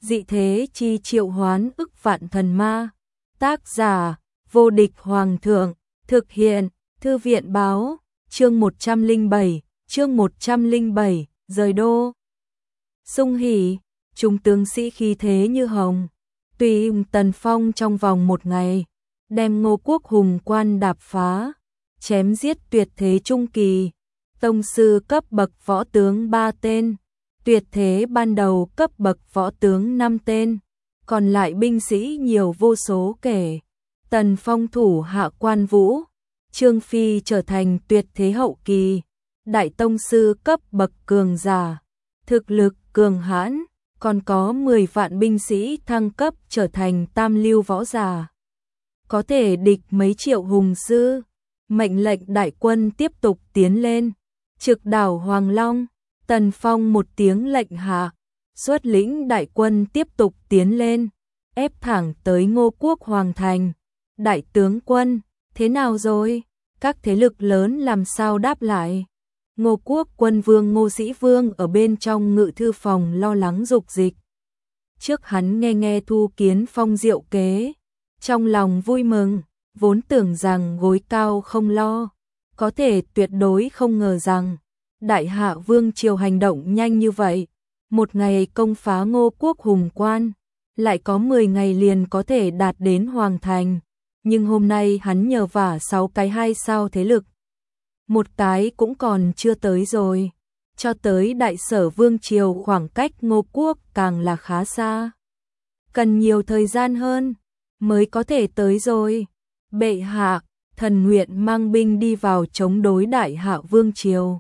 dị thế chi triệu hoán ức vạn thần ma. Tác giả, vô địch hoàng thượng, thực hiện, thư viện báo, chương 107, rời đô. Sung hỉ, chúng tướng sĩ khí thế như hồng, tùy Tần Phong trong vòng một ngày, đem Ngô Quốc hùng quan đạp phá, chém giết tuyệt thế trung kỳ, tông sư cấp bậc võ tướng 3 tên, tuyệt thế ban đầu cấp bậc võ tướng 5 tên, còn lại binh sĩ nhiều vô số kể. Tần Phong thủ hạ Quan Vũ, Trương Phi trở thành tuyệt thế hậu kỳ, đại tông sư cấp bậc cường giả, thực lực cường hãn, còn có 10 vạn binh sĩ thăng cấp trở thành tam lưu võ giả, có thể địch mấy triệu hùng sư. Mệnh lệnh đại quân tiếp tục tiến lên, trực đảo Hoàng Long. Tần Phong một tiếng lệnh hạ, xuất lĩnh đại quân tiếp tục tiến lên, ép thẳng tới Ngô Quốc Hoàng Thành. Đại tướng quân, thế nào rồi? Các thế lực lớn làm sao đáp lại? Ngô Quốc quân vương Ngô Sĩ Vương ở bên trong ngự thư phòng lo lắng dục dịch. Trước hắn nghe Thu Kiến Phong diệu kế, trong lòng vui mừng, vốn tưởng rằng gối cao không lo, có thể tuyệt đối không ngờ rằng Đại Hạ Vương triều hành động nhanh như vậy, một ngày công phá Ngô Quốc hùng quan, lại có 10 ngày liền có thể đạt đến Hoàng Thành. Nhưng hôm nay hắn nhờ vả 6 cái 2 sao thế lực, một cái cũng còn chưa tới rồi, cho tới Đại Sở Vương triều khoảng cách Ngô Quốc càng là khá xa, cần nhiều thời gian hơn mới có thể tới rồi. Bệ hạ, thần nguyện mang binh đi vào chống đối Đại Hạ Vương triều.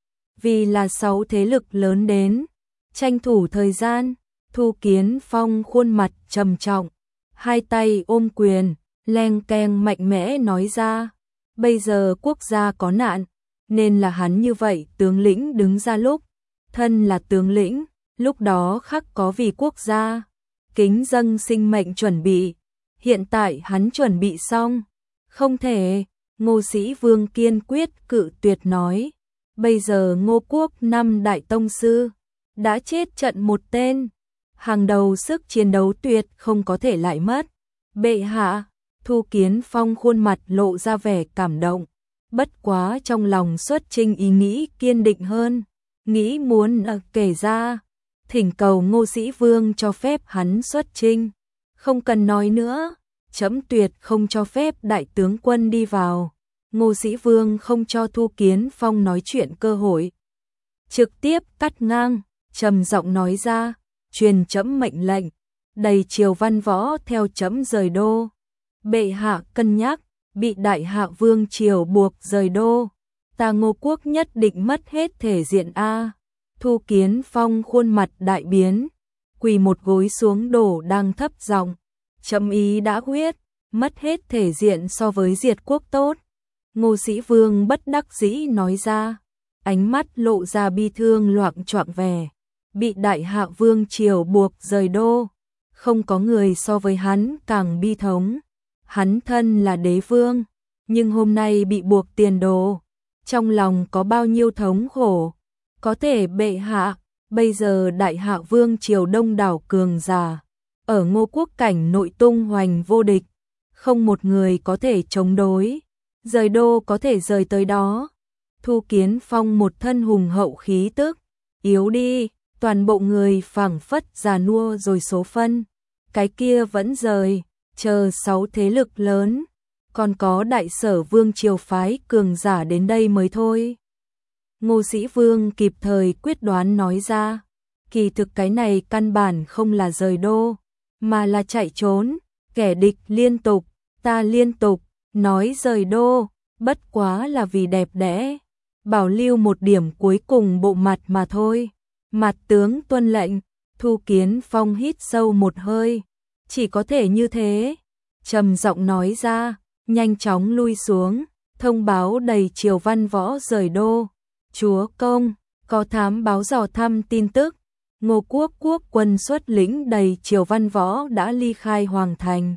Vì là 6 thế lực lớn đến, tranh thủ thời gian. Thu Kiến Phong khuôn mặt trầm trọng, hai tay ôm quyền, leng keng mạnh mẽ nói ra, bây giờ quốc gia có nạn, nên là hắn như vậy tướng lĩnh đứng ra lúc, thân là tướng lĩnh, lúc đó khắc có vì quốc gia, kính dâng sinh mệnh chuẩn bị, hiện tại hắn chuẩn bị xong, không thể. Ngô Sĩ Vương kiên quyết cự tuyệt nói, bây giờ Ngô Quốc 5 đại tông sư, đã chết trận một tên, hàng đầu sức chiến đấu tuyệt không có thể lại mất. Bệ hạ, Thu Kiến Phong khuôn mặt lộ ra vẻ cảm động, bất quá trong lòng xuất trình ý nghĩ kiên định hơn, nghĩ muốn kể ra, thỉnh cầu Ngô Sĩ Vương cho phép hắn xuất trình, không cần nói nữa, chấm tuyệt không cho phép đại tướng quân đi vào. Ngô Sĩ Vương không cho Thu Kiến Phong nói chuyện cơ hội, trực tiếp cắt ngang, trầm giọng nói ra, truyền chấm mệnh lệnh, đầy triều văn võ theo chấm rời đô. Bệ hạ cân nhắc, bị Đại Hạ Vương triều buộc rời đô, ta Ngô Quốc nhất định mất hết thể diện a. Thu Kiến Phong khuôn mặt đại biến, quỳ một gối xuống đổ đang thấp giọng, chấm ý đã quyết, mất hết thể diện so với diệt quốc tốt. Ngô Sĩ Vương bất đắc dĩ nói ra, ánh mắt lộ ra bi thương loạng choạng vẻ, bị Đại Hạ Vương triều buộc rời đô, không có người so với hắn càng bi thống. Hắn thân là đế vương, nhưng hôm nay bị buộc tiền đồ, trong lòng có bao nhiêu thống khổ. Có thể bệ hạ, bây giờ Đại Hạ Vương triều đông đảo cường giả, ở Ngô Quốc cảnh nội tung hoành vô địch, không một người có thể chống đối, rời đô có thể rời tới đó. Thu Kiến Phong một thân hùng hậu khí tức, yếu đi, toàn bộ người phảng phất già nua rồi số phân, cái kia vẫn rời, chờ 6 thế lực lớn, còn có Đại Sở Vương triều phái cường giả đến đây mới thôi. Ngô Sĩ Vương kịp thời quyết đoán nói ra, kỳ thực cái này căn bản không là rời đô, mà là chạy trốn, kẻ địch liên tục, ta liên tục, nói rời đô, bất quá là vì đẹp đẽ, bảo lưu một điểm cuối cùng bộ mặt mà thôi. Mặt tướng tuân lệnh. Thu Kiến Phong hít sâu một hơi, chỉ có thể như thế, trầm giọng nói ra, nhanh chóng lui xuống, thông báo đầy triều văn võ rời đô. Chúa công, có thám báo dò thăm tin tức, Ngô Quốc quốc quân xuất lĩnh đầy triều văn võ đã ly khai Hoàng Thành,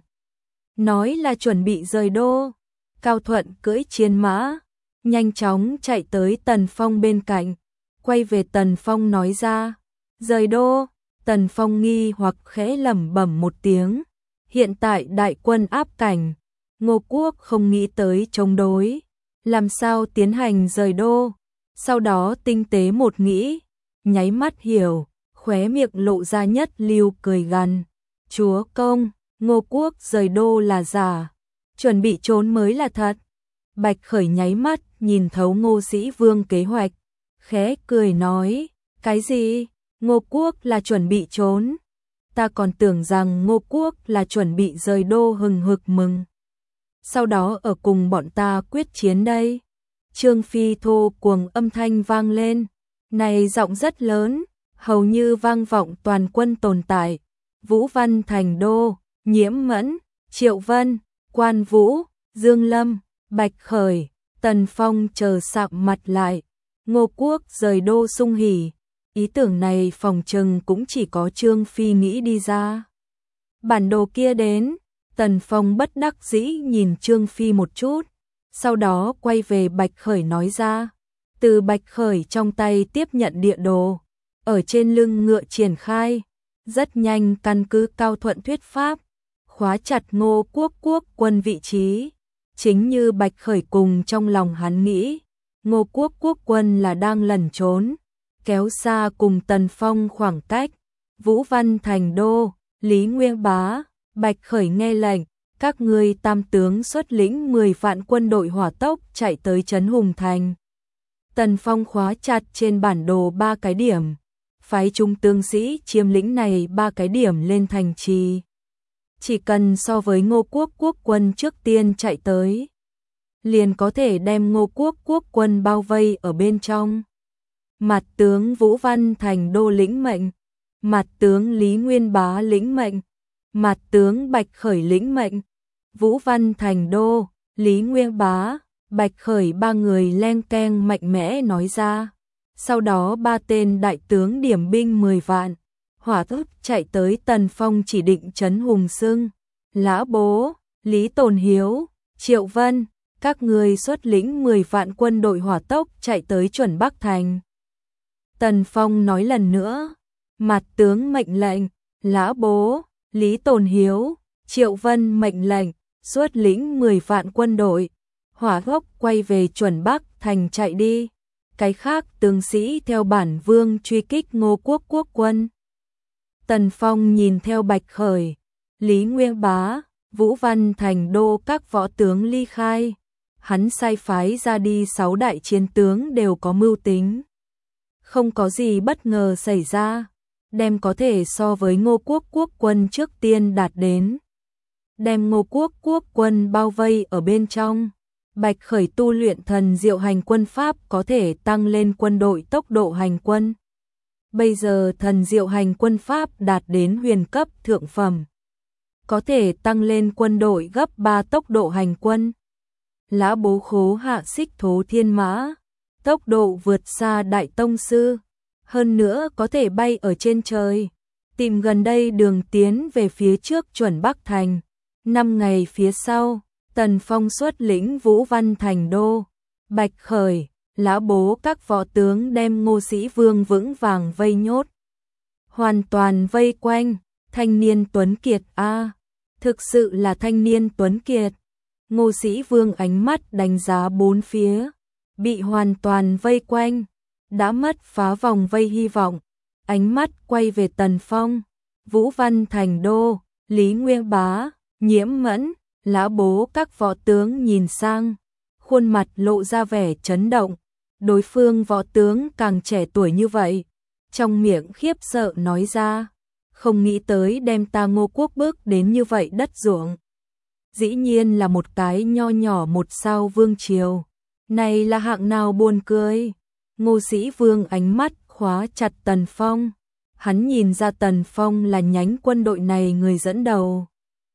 nói là chuẩn bị rời đô. Cao Thuận cưỡi chiến mã, nhanh chóng chạy tới Tần Phong bên cạnh, quay về Tần Phong nói ra, rời đô, Tần Phong nghi hoặc khẽ lẩm bẩm một tiếng. Hiện tại đại quân áp cảnh, Ngô Quốc không nghĩ tới chống đối, làm sao tiến hành rời đô. Sau đó tinh tế một nghĩ, nháy mắt hiểu, khóe miệng lộ ra nhất lưu cười gằn. Chúa công, Ngô Quốc rời đô là giả, chuẩn bị trốn mới là thật. Bạch Khởi nháy mắt nhìn thấu Ngô Sĩ Vương kế hoạch, khẽ cười nói, cái gì? Ngô Quốc là chuẩn bị trốn? Ta còn tưởng rằng Ngô Quốc là chuẩn bị rời đô hừng hực mừng. Sau đó ở cùng bọn ta quyết chiến đây. Trương Phi thô cuồng âm thanh vang lên, này giọng rất lớn, hầu như vang vọng toàn quân tồn tại. Vũ Văn Thành Đô, Nhiễm Mẫn, Triệu Vân, Quan Vũ, Dương Lâm, Bạch Khởi, Tần Phong chờ sạm mặt lại. Ngô Quốc rời đô sung hỉ. Ý tưởng này phòng trừng cũng chỉ có Trương Phi nghĩ đi ra. Bản đồ kia đến, Tần Phong bất đắc dĩ nhìn Trương Phi một chút, sau đó quay về Bạch Khởi nói ra. Từ Bạch Khởi trong tay tiếp nhận địa đồ, ở trên lưng ngựa triển khai, rất nhanh căn cứ Cao Thuận thuyết pháp, khóa chặt Ngô Quốc quân vị trí. Chính như Bạch Khởi cùng trong lòng hắn nghĩ, Ngô Quốc quân là đang lẩn trốn, kéo xa cùng Tần Phong khoảng cách. Vũ Văn Thành Đô, Lý Nguyên Bá, Bạch Khởi nghe lệnh, các ngươi tam tướng xuất lĩnh 10 vạn quân đội hỏa tốc chạy tới trấn Hùng Thành. Tần Phong khóa chặt trên bản đồ 3 cái điểm, phái trung tướng sĩ chiếm lĩnh này 3 cái điểm lên thành trì. Chỉ cần so với Ngô Quốc quân trước tiên chạy tới, liền có thể đem Ngô Quốc quân bao vây ở bên trong. Mặt tướng Vũ Văn Thành Đô lĩnh mệnh, mặt tướng Lý Nguyên Bá lĩnh mệnh, mặt tướng Bạch Khởi lĩnh mệnh. Vũ Văn Thành Đô, Lý Nguyên Bá, Bạch Khởi ba người len keng mạnh mẽ nói ra. Sau đó ba tên đại tướng điểm binh 10 vạn, hỏa tốc chạy tới Tần Phong chỉ định trấn Hùng Sưng. Lã Bố, Lý Tồn Hiếu, Triệu Vân, các người xuất lĩnh 10 vạn quân đội hỏa tốc chạy tới chuẩn Bắc Thành. Tần Phong nói lần nữa, mặt tướng mệnh lệnh, Lã Bố, Lý Tồn Hiếu, Triệu Vân mệnh lệnh, xuất lĩnh 10 vạn quân đội, hỏa tốc quay về chuẩn Bắc Thành chạy đi. Cái khác tướng sĩ theo bản vương truy kích Ngô Quốc quân. Tần Phong nhìn theo Bạch Khởi, Lý Nguyên Bá, Vũ Văn Thành Đô các võ tướng ly khai. Hắn sai phái ra đi 6 đại chiến tướng đều có mưu tính. Không có gì bất ngờ xảy ra, đem có thể so với Ngô Quốc quân trước tiên đạt đến. Đem Ngô Quốc quân bao vây ở bên trong. Bạch Khởi tu luyện thần diệu hành quân pháp có thể tăng lên quân đội tốc độ hành quân. Bây giờ thần diệu hành quân pháp đạt đến huyền cấp thượng phẩm, có thể tăng lên quân đội gấp 3 tốc độ hành quân. Lã Bố khố hạ xích thố thiên mã, tốc độ vượt xa đại tông sư, hơn nữa có thể bay ở trên trời, tìm gần đây đường tiến về phía trước chuẩn Bắc Thành. 5 ngày phía sau, Tần Phong xuất lĩnh Vũ Văn Thành Đô, Bạch Khởi, Lã Bố các võ tướng đem Ngô Sĩ Vương vững vàng vây nhốt. Hoàn toàn vây quanh, thanh niên tuấn kiệt a, thực sự là thanh niên tuấn kiệt. Ngô Sĩ Vương ánh mắt đánh giá bốn phía, bị hoàn toàn vây quanh, đã mất phá vòng vây hy vọng, ánh mắt quay về Tần Phong, Vũ Văn Thành Đô, Lý Nguyên Bá, Nhiễm Mẫn, Lã Bố các võ tướng nhìn sang, khuôn mặt lộ ra vẻ chấn động. Đối phương võ tướng càng trẻ tuổi như vậy, trong miệng khiếp sợ nói ra, không nghĩ tới đem ta Ngô Quốc bước đến như vậy đất ruộng. Dĩ nhiên là một cái nho nhỏ một sao vương triều, này là hạng nào buồn cười. Ngô Sĩ Vương ánh mắt khóa chặt Tần Phong, hắn nhìn ra Tần Phong là nhánh quân đội này người dẫn đầu.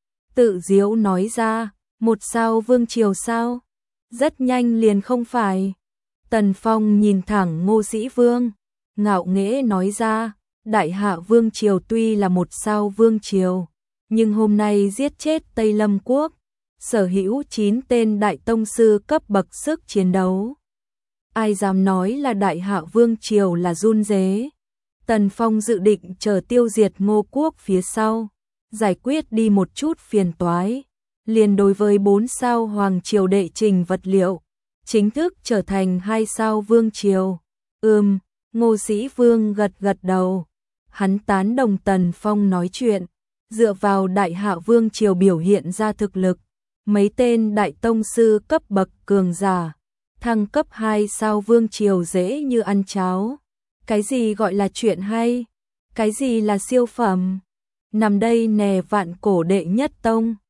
Tự diếu nói ra, một sao vương triều sao? Rất nhanh liền không phải. Tần Phong nhìn thẳng Ngô Sĩ Vương, ngạo nghễ nói ra, Đại Hạ Vương Triều tuy là một sao vương triều, nhưng hôm nay giết chết Tây Lâm Quốc, sở hữu 9 tên đại tông sư cấp bậc sức chiến đấu. Ai dám nói là Đại Hạ Vương Triều là run rế? Tần Phong dự định chờ tiêu diệt Ngô Quốc phía sau, giải quyết đi một chút phiền toái, liền đối với 4 sao hoàng triều đệ trình vật liệu, chính thức trở thành 2 sao vương triều. Ngô Sĩ Vương gật gật đầu, hắn tán đồng Tần Phong nói chuyện, dựa vào Đại Hạ vương triều biểu hiện ra thực lực, mấy tên đại tông sư cấp bậc cường giả, thăng cấp 2 sao vương triều dễ như ăn cháo. Cái gì gọi là chuyện hay? Cái gì là siêu phẩm? Nằm đây nè, vạn cổ đệ nhất tông.